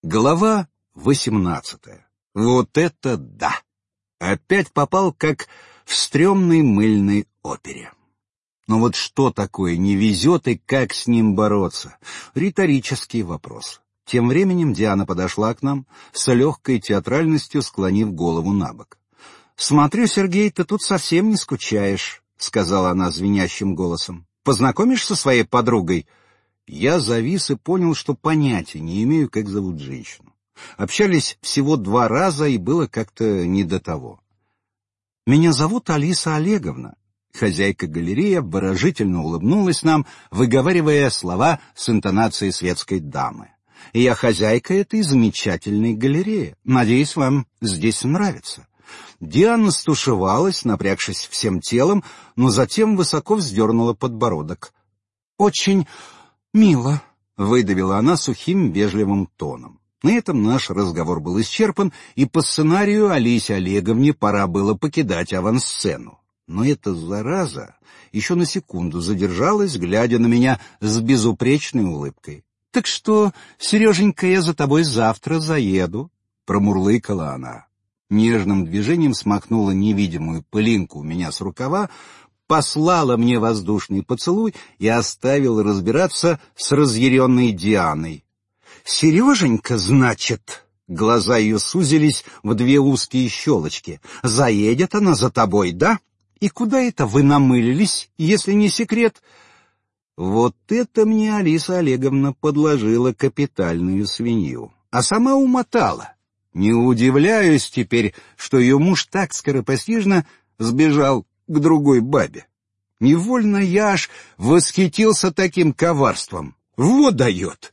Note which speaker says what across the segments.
Speaker 1: Глава 18. Вот это да! Опять попал, как в стрёмной мыльной опере. Но вот что такое не везет и как с ним бороться? Риторический вопрос. Тем временем Диана подошла к нам, с легкой театральностью склонив голову набок. «Смотрю, Сергей, ты тут совсем не скучаешь», — сказала она звенящим голосом. «Познакомишь со своей подругой?» Я завис и понял, что понятия не имею, как зовут женщину. Общались всего 2 раза, и было как-то не до того. «Меня зовут Алиса Олеговна». Хозяйка галереи обворожительно улыбнулась нам, выговаривая слова с интонацией светской дамы. «И я хозяйка этой замечательной галереи. Надеюсь, вам здесь нравится». Диана стушевалась, напрягшись всем телом, но затем высоко вздернула подбородок. «Очень мило», — выдавила она сухим, вежливым тоном. На этом наш разговор был исчерпан, и по сценарию Алисе Олеговне пора было покидать авансцену. Но эта зараза еще на секунду задержалась, глядя на меня с безупречной улыбкой. «Так что, Сереженька, я за тобой завтра заеду», — промурлыкала она. Нежным движением смахнула невидимую пылинку у меня с рукава, послала мне воздушный поцелуй и оставила разбираться с разъяренной Дианой. «Сереженька, значит...» Глаза ее сузились в 2 узкие щелочки. «Заедет она за тобой, да? И куда это вы намылились, если не секрет?» Вот это мне Алиса Олеговна подложила капитальную свинью, а сама умотала. Не удивляюсь теперь, что ее муж так скоропостижно сбежал к другой бабе. Невольно я аж восхитился таким коварством. Вот дает!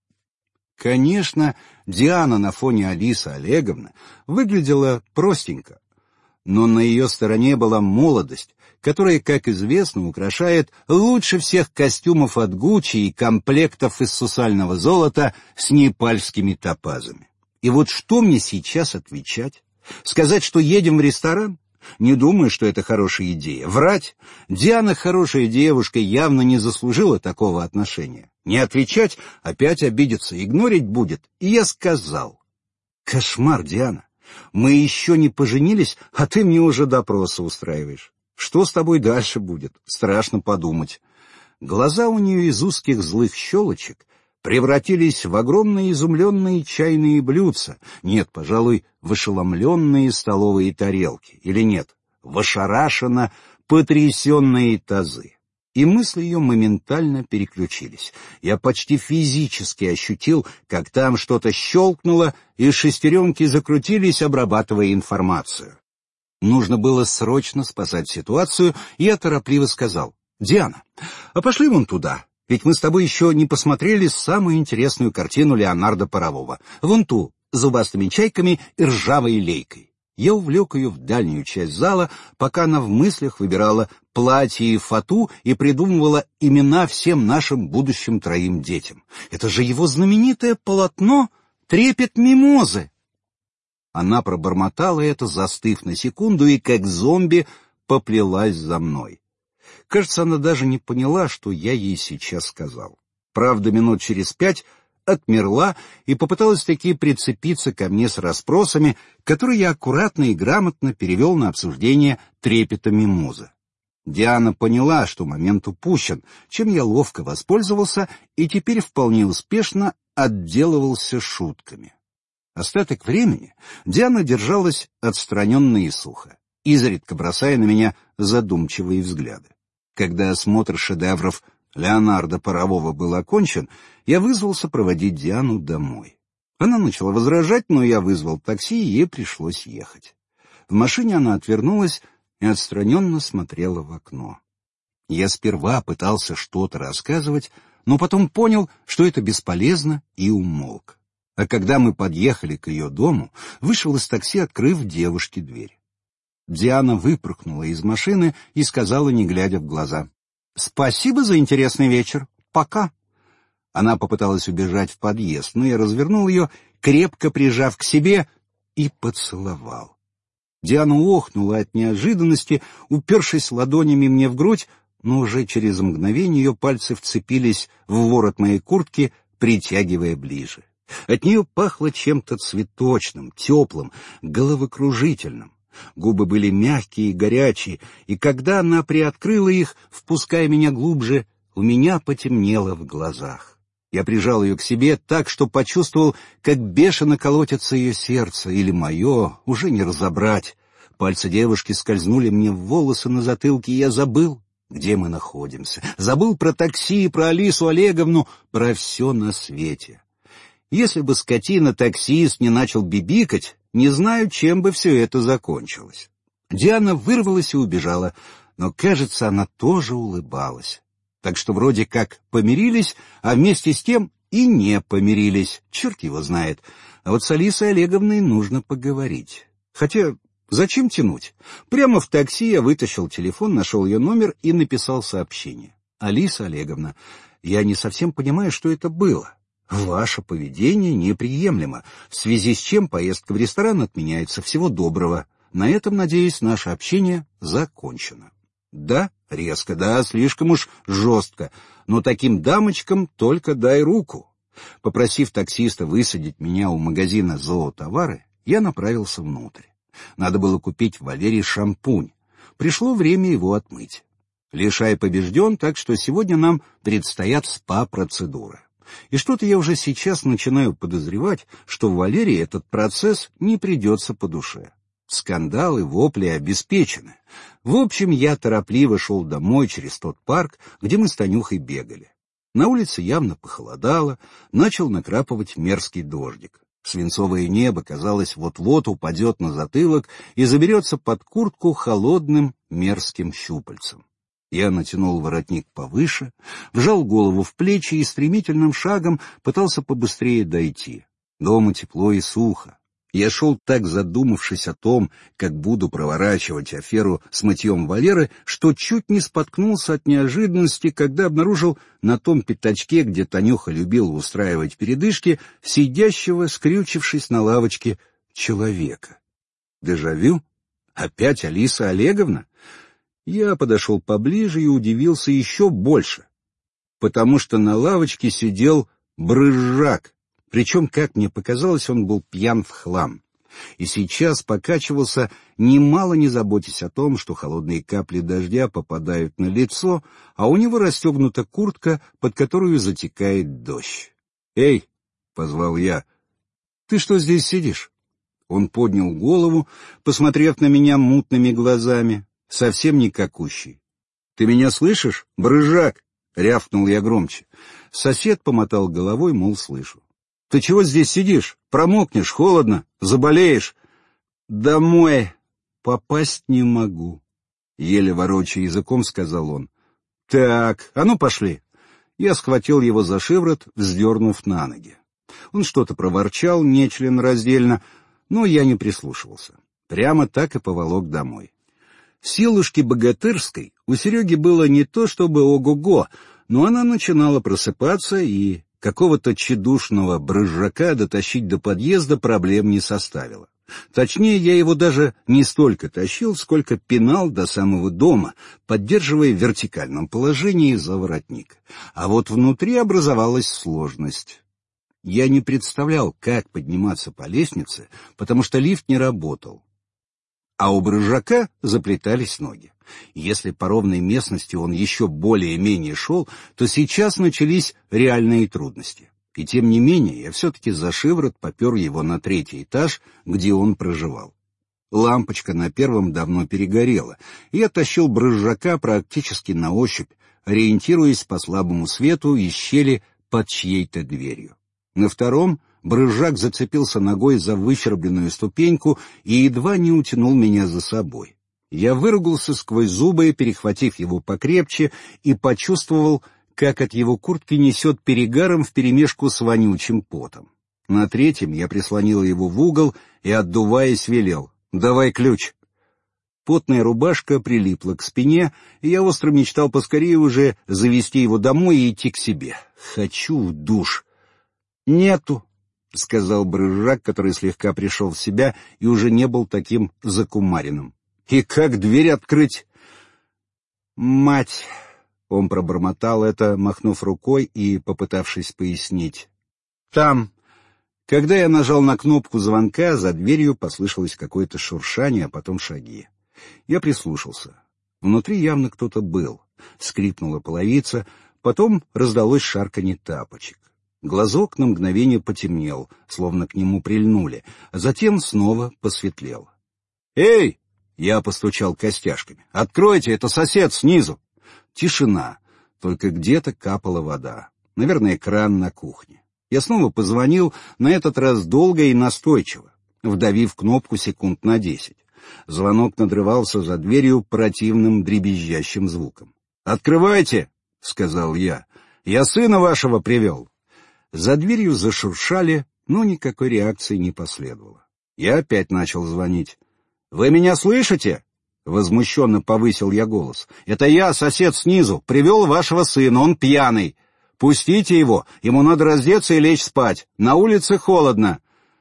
Speaker 1: Конечно, Диана на фоне Алисы Олеговны выглядела простенько, но на ее стороне была молодость, которая, как известно, украшает лучше всех костюмов от Гуччи и комплектов из сусального золота с непальскими топазами. И вот что мне сейчас отвечать? Сказать, что едем в ресторан? Не думаю, что это хорошая идея. Врать? Диана, хорошая девушка, явно не заслужила такого отношения. Не отвечать? Опять обидится, игнорить будет. И я сказал: «Кошмар, Диана. Мы еще не поженились, а ты мне уже допросы устраиваешь. Что с тобой дальше будет? Страшно подумать». Глаза у нее из узких злых щелочек превратились в огромные изумленные чайные блюдца. Нет, пожалуй, в ошеломленные столовые тарелки. Или нет, в ошарашенно потрясенные тазы. И мысли ее моментально переключились. Я почти физически ощутил, как там что-то щелкнуло, и шестеренки закрутились, обрабатывая информацию. Нужно было срочно спасать ситуацию, и я торопливо сказал: «Диана, а пошли вон туда. Ведь мы с тобой еще не посмотрели самую интересную картину Леонардо Парового. Вон ту, с зубастыми чайками и ржавой лейкой». Я увлек ее в дальнюю часть зала, пока она в мыслях выбирала платье и фату и придумывала имена всем нашим будущим 3 детям. Это же его знаменитое полотно «Трепет мимозы». Она пробормотала это, застыв на секунду, и как зомби поплелась за мной. Кажется, она даже не поняла, что я ей сейчас сказал. Правда, минут через 5 отмерла и попыталась таки прицепиться ко мне с расспросами, которые я аккуратно и грамотно перевел на обсуждение трепета мимозы. Диана поняла, что момент упущен, чем я ловко воспользовался и теперь вполне успешно отделывался шутками. Остаток времени Диана держалась отстраненно и сухо, изредка бросая на меня задумчивые взгляды. Когда осмотр шедевров Леонардо Парового был окончен, я вызвался проводить Диану домой. Она начала возражать, но я вызвал такси, и ей пришлось ехать. В машине она отвернулась и отстраненно смотрела в окно. Я сперва пытался что-то рассказывать, но потом понял, что это бесполезно, и умолк. А когда мы подъехали к ее дому, вышел из такси, открыв девушке дверь. Диана выпорхнула из машины и сказала, не глядя в глаза: «Спасибо за интересный вечер. Пока». Она попыталась убежать в подъезд, но я развернул ее, крепко прижав к себе, и поцеловал. Диана охнула от неожиданности, упершись ладонями мне в грудь, но уже через мгновение ее пальцы вцепились в ворот моей куртки, притягивая ближе. От нее пахло чем-то цветочным, теплым, головокружительным. Губы были мягкие и горячие, и когда она приоткрыла их, впуская меня глубже, у меня потемнело в глазах. Я прижал ее к себе так, что почувствовал, как бешено колотится ее сердце, или мое, уже не разобрать. Пальцы девушки скользнули мне в волосы на затылке, и я забыл, где мы находимся. Забыл про такси, про Алису Олеговну, про все на свете. Если бы скотина-таксист не начал бибикать, не знаю, чем бы все это закончилось. Диана вырвалась и убежала, но, кажется, она тоже улыбалась. Так что вроде как помирились, а вместе с тем и не помирились. Черт его знает. А вот с Алисой Олеговной нужно поговорить. Хотя зачем тянуть? Прямо в такси я вытащил телефон, нашел ее номер и написал сообщение. «Алиса Олеговна, я не совсем понимаю, что это было. Ваше поведение неприемлемо, в связи с чем поездка в ресторан отменяется. Всего доброго. На этом, надеюсь, наше общение закончено». Да, резко, да, слишком уж жестко, но таким дамочкам только дай руку. Попросив таксиста высадить меня у магазина «Зоотовары», я направился внутрь. Надо было купить в Валерии шампунь. Пришло время его отмыть. Лишай побежден, так что сегодня нам предстоят спа-процедуры. И что-то я уже сейчас начинаю подозревать, что в Валерии этот процесс не придется по душе. Скандалы, вопли обеспечены. В общем, я торопливо шел домой через тот парк, где мы с Танюхой бегали. На улице явно похолодало, начал накрапывать мерзкий дождик. Свинцовое небо, казалось, вот-вот упадет на затылок и заберется под куртку холодным мерзким щупальцем. Я натянул воротник повыше, вжал голову в плечи и стремительным шагом пытался побыстрее дойти. Дома тепло и сухо. Я шел так, задумавшись о том, как буду проворачивать аферу с мытьем Валеры, что чуть не споткнулся от неожиданности, когда обнаружил на том пятачке, где Танюха любила устраивать передышки, сидящего, скрючившись на лавочке, человека. Дежавю? Опять Алиса Олеговна? Я подошел поближе и удивился еще больше, потому что на лавочке сидел Брызжак. Причем, как мне показалось, он был пьян в хлам. И сейчас покачивался, немало не заботясь о том, что холодные капли дождя попадают на лицо, а у него расстегнута куртка, под которую затекает дождь. «Эй!» — позвал я. «Ты что здесь сидишь?» Он поднял голову, посмотрев на меня мутными глазами, совсем никакущий. «Ты меня слышишь, Брызжак?» — рявкнул я громче. Сосед помотал головой, мол, слышу. «Ты чего здесь сидишь? Промокнешь, холодно, заболеешь». «Домой попасть не могу», — еле ворочая языком сказал он. «Так, а ну пошли». Я схватил его за шиворот, вздернув на ноги. Он что-то проворчал нечленораздельно, но я не прислушивался. Прямо так и поволок домой. Силушки богатырской у Сереги было не то чтобы ого-го, но она начинала просыпаться, и какого-то тщедушного Брызжака дотащить до подъезда проблем не составило. Точнее, я его даже не столько тащил, сколько пинал до самого дома, поддерживая в вертикальном положении за воротник. А вот внутри образовалась сложность. Я не представлял, как подниматься по лестнице, потому что лифт не работал. А у Брызжака заплетались ноги. Если по ровной местности он еще более-менее шел, то сейчас начались реальные трудности. И тем не менее я все-таки за шиворот попер его на 3-й этаж, где он проживал. Лампочка на 1-м давно перегорела, и я тащил Брызжака практически на ощупь, ориентируясь по слабому свету из щели под чьей-то дверью. На 2-м Брызжак зацепился ногой за выщербленную ступеньку и едва не утянул меня за собой. Я выругался сквозь зубы, перехватив его покрепче, и почувствовал, как от его куртки несет перегаром вперемешку с вонючим потом. На 3-м я прислонил его в угол и, отдуваясь, велел: «Давай ключ». Потная рубашка прилипла к спине, и я остро мечтал поскорее уже завести его домой и идти к себе. Хочу в душ. «Нету», — сказал Брызжак, который слегка пришел в себя и уже не был таким закумаренным. «И как дверь открыть?» «Мать!» — он пробормотал это, махнув рукой и попытавшись пояснить. «Там Когда я нажал на кнопку звонка, за дверью послышалось какое-то шуршание, а потом шаги. Я прислушался. Внутри явно кто-то был. Скрипнула половица, потом раздалось шарканье тапочек. Глазок на мгновение потемнел, словно к нему прильнули, а затем снова посветлел. «Эй!» — я постучал костяшками. «Откройте, это сосед снизу!» Тишина, только где-то капала вода. Наверное, кран на кухне. Я снова позвонил, на этот раз долго и настойчиво, вдавив кнопку секунд на 10. Звонок надрывался за дверью противным дребезжащим звуком. «Открывайте!» — сказал я. «Я сына вашего привел!» За дверью зашуршали, но никакой реакции не последовало. Я опять начал звонить. «Вы меня слышите?» Возмущенно повысил я голос. «Это я, сосед снизу, привел вашего сына, он пьяный. Пустите его, ему надо раздеться и лечь спать. На улице холодно».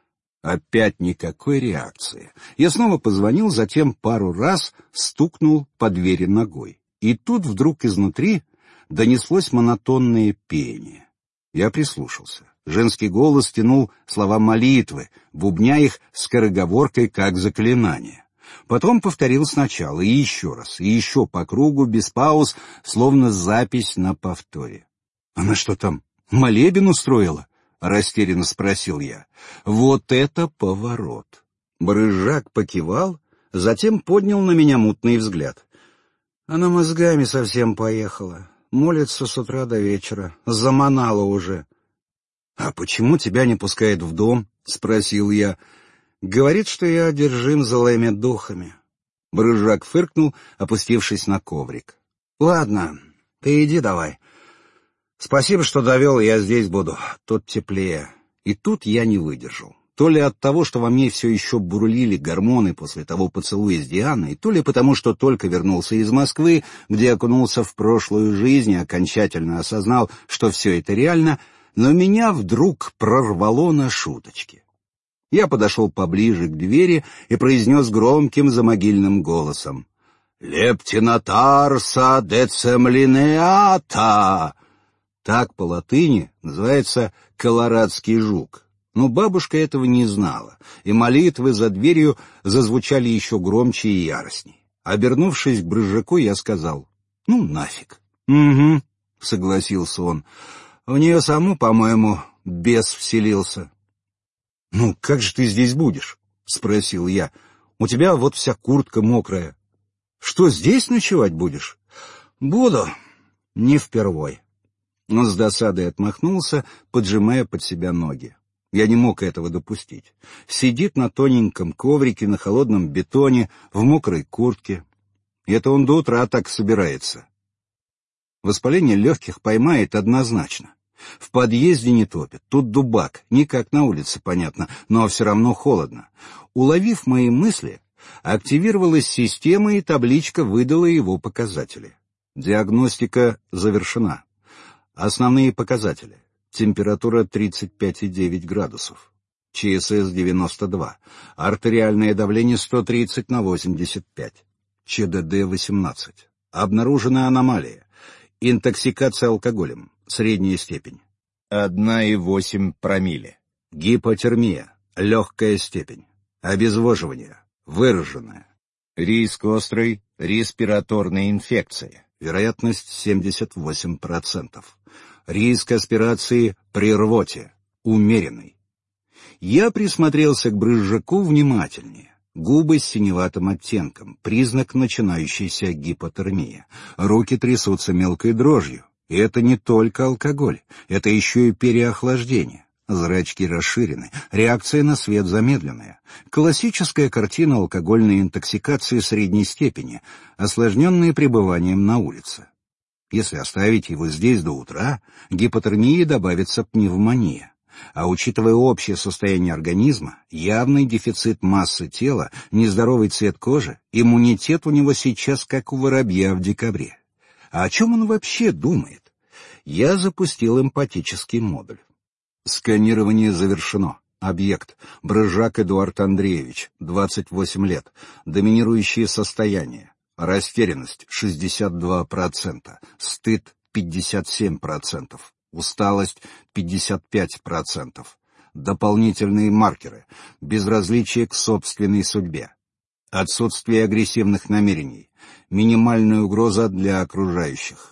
Speaker 1: Опять никакой реакции. Я снова позвонил, затем пару раз стукнул по двери ногой. И тут вдруг изнутри донеслось монотонное пение. Я прислушался. Женский голос тянул слова молитвы, бубня их скороговоркой, как заклинание. Потом повторил сначала, и еще раз, и еще по кругу, без пауз, словно запись на повторе. «Она что там, молебен устроила?» — растерянно спросил я. «Вот это поворот!» Брызжак покивал, затем поднял на меня мутный взгляд. «Она мозгами совсем поехала. Молится с утра до вечера. Заманала уже». «А почему тебя не пускает в дом?» — спросил я. «Говорит, что я одержим злыми духами». Брызжак фыркнул, опустившись на коврик. «Ладно, ты иди давай. Спасибо, что довел, я здесь буду. Тут теплее». И тут я не выдержал. То ли от того, что во мне все еще бурлили гормоны после того поцелуя с Дианой, то ли потому, что только вернулся из Москвы, где окунулся в прошлую жизнь и окончательно осознал, что все это реально, но меня вдруг прорвало на шуточки. Я подошел поближе к двери и произнес громким замогильным голосом: «Лептина тарса децемлинеата». Так по латыни называется колорадский жук. Но бабушка этого не знала, и молитвы за дверью зазвучали еще громче и яростней. Обернувшись к Брызжаку, я сказал: «Ну, нафиг». «Угу», — согласился он. «В нее саму, по-моему, бес вселился». «Ну, как же ты здесь будешь?» — спросил я. «У тебя вот вся куртка мокрая. Что, здесь ночевать будешь?» «Буду. Не впервой». Он с досадой отмахнулся, поджимая под себя ноги. Я не мог этого допустить. Сидит на тоненьком коврике на холодном бетоне, в мокрой куртке. И это он до утра так собирается. Воспаление легких поймает однозначно. В подъезде не топит, тут дубак, не как на улице, понятно, но все равно холодно. Уловив мои мысли, активировалась система, и табличка выдала его показатели. Диагностика завершена. Основные показатели. Температура 35,9 градусов. ЧСС 92. Артериальное давление 130 на 85. ЧДД 18. Обнаружена аномалия. Интоксикация алкоголем. Средняя степень. 1,8 промилле. Гипотермия. Легкая степень. Обезвоживание. Выраженное. Риск острой респираторной инфекции. Вероятность 78%. Риск аспирации при рвоте. Умеренный. Я присмотрелся к Брызжаку внимательнее. Губы с синеватым оттенком. Признак начинающейся гипотермии. Руки трясутся мелкой дрожью. И это не только алкоголь. Это еще и переохлаждение. Зрачки расширены. Реакция на свет замедленная. Классическая картина алкогольной интоксикации средней степени, осложненная пребыванием на улице. Если оставить его здесь до утра, гипотермии добавится пневмония. А учитывая общее состояние организма, явный дефицит массы тела, нездоровый цвет кожи, иммунитет у него сейчас как у воробья в декабре. А о чем он вообще думает? Я запустил эмпатический модуль. Сканирование завершено. Объект. Брызжак Эдуард Андреевич, 28 лет. Доминирующее состояние. Растерянность 62%, стыд 57%, усталость 55%, дополнительные маркеры, безразличие к собственной судьбе, отсутствие агрессивных намерений, минимальная угроза для окружающих.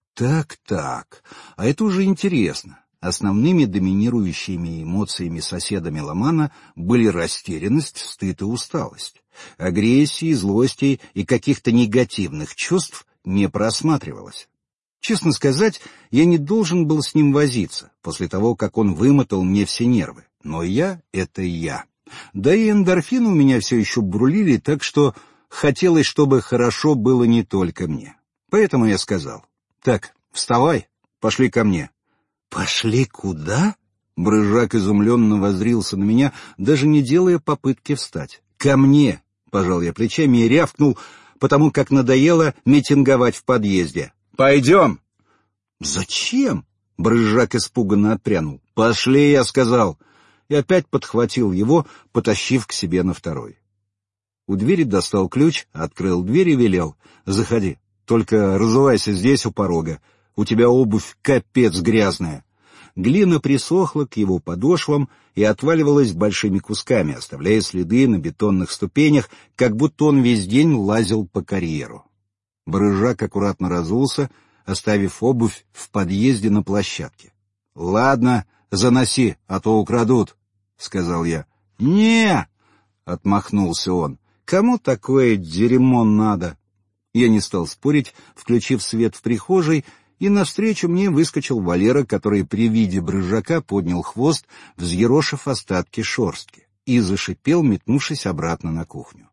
Speaker 1: Так, а это уже интересно. Основными доминирующими эмоциями соседа меломана были растерянность, стыд и усталость. Агрессии, злости и каких-то негативных чувств не просматривалось. Честно сказать, я не должен был с ним возиться, после того, как он вымотал мне все нервы. Но я — это я. Да и эндорфины у меня все еще бурлили, так что хотелось, чтобы хорошо было не только мне. Поэтому я сказал: «Так, вставай, пошли ко мне». «Пошли куда?» Брыжак изумленно воззрился на меня, даже не делая попытки встать. «Ко мне!» — пожал я плечами и рявкнул, потому как надоело митинговать в подъезде. «Пойдем!» «Зачем?» — Брыжак испуганно отпрянул. «Пошли!» — я сказал. И опять подхватил его, потащив к себе на второй. У двери достал ключ, открыл дверь и велел: «Заходи, только разувайся здесь у порога. У тебя обувь капец грязная». Глина присохла к его подошвам и отваливалась большими кусками, оставляя следы на бетонных ступенях, как будто он весь день лазил по карьеру. Брыжак аккуратно разулся, оставив обувь в подъезде на площадке. «Ладно, заноси, а то украдут», — сказал я. «Не!» — отмахнулся он. «Кому такое дерьмо надо?» Я не стал спорить, включив свет в прихожей, и навстречу мне выскочил Валера, который при виде Брыжака поднял хвост, взъерошив остатки шерстки, и зашипел, метнувшись обратно на кухню.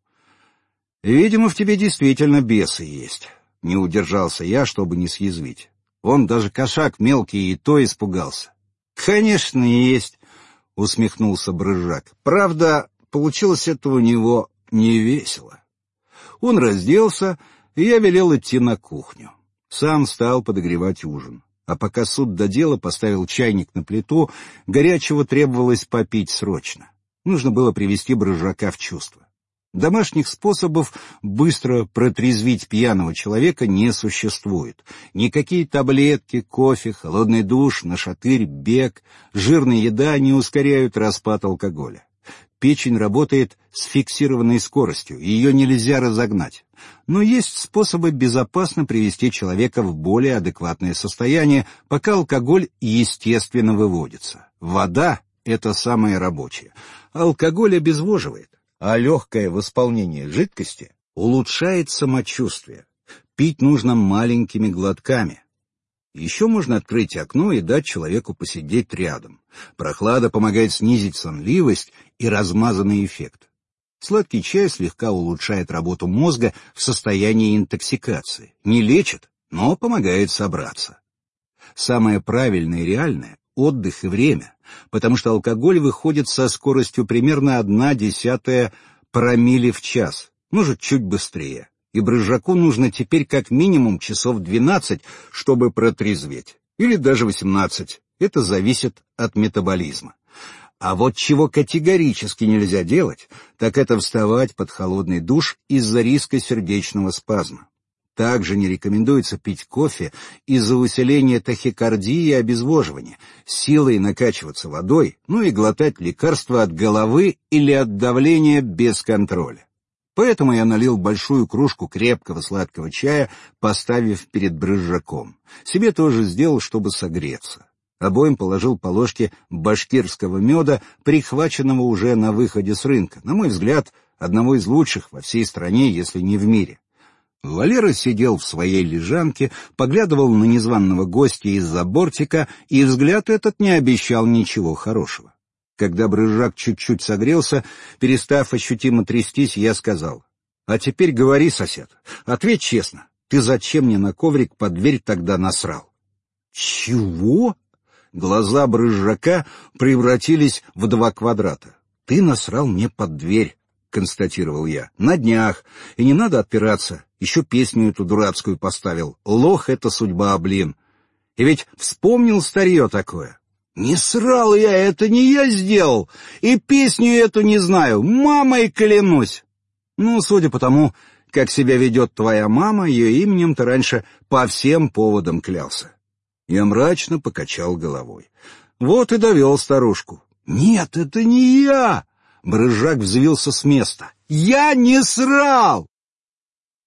Speaker 1: «Видимо, в тебе действительно бесы есть», — не удержался я, чтобы не съязвить. Он даже кошак мелкий и то испугался. «Конечно, есть», — усмехнулся Брыжак. «Правда, получилось это у него невесело». Он разделся, и я велел идти на кухню. Сам стал подогревать ужин. А пока суд до дела, поставил чайник на плиту, горячего требовалось попить срочно. Нужно было привести Брыжака в чувство. Домашних способов быстро протрезвить пьяного человека не существует. Никакие таблетки, кофе, холодный душ, нашатырь, бег, жирная еда не ускоряют распад алкоголя. Печень работает с фиксированной скоростью, ее нельзя разогнать. Но есть способы безопасно привести человека в более адекватное состояние, пока алкоголь естественно выводится. Вода — это самое рабочее. Алкоголь обезвоживает, а легкое восполнение жидкости улучшает самочувствие. Пить нужно маленькими глотками. Еще можно открыть окно и дать человеку посидеть рядом. Прохлада помогает снизить сонливость и размазанный эффект. Сладкий чай слегка улучшает работу мозга в состоянии интоксикации. Не лечит, но помогает собраться. Самое правильное и реальное — отдых и время, потому что алкоголь выходит со скоростью примерно 0,1 промилле в час, может, чуть быстрее. И Брыжаку нужно теперь как минимум часов 12, чтобы протрезветь. Или даже 18. Это зависит от метаболизма. А вот чего категорически нельзя делать, так это вставать под холодный душ из-за риска сердечного спазма. Также не рекомендуется пить кофе из-за усиления тахикардии и обезвоживания, силой накачиваться водой, ну и глотать лекарства от головы или от давления без контроля. Поэтому я налил большую кружку крепкого сладкого чая, поставив перед Брыжаком. Себе тоже сделал, чтобы согреться. Обоим положил по ложке башкирского меда, прихваченного уже на выходе с рынка, на мой взгляд, одного из лучших во всей стране, если не в мире. Валера сидел в своей лежанке, поглядывал на незваного гостя из-за бортика, и взгляд этот не обещал ничего хорошего. Когда Брыжак чуть-чуть согрелся, перестав ощутимо трястись, я сказал: «А теперь говори, сосед, ответь честно, ты зачем мне на коврик под дверь тогда насрал?» «Чего?» Глаза Брыжака превратились в 2 квадрата. «Ты насрал мне под дверь», — констатировал я, — «на днях, и не надо отпираться, еще песню эту дурацкую поставил, лох — это судьба, блин. И ведь вспомнил старье такое». «Не срал я, это не я сделал, и песню эту не знаю, мамой клянусь». «Ну, судя по тому, как себя ведет твоя мама, ее именем ты раньше по всем поводам клялся». Я мрачно покачал головой. «Вот и довел старушку. «Нет, это не я!» Брыжак взвился с места. «Я не срал!»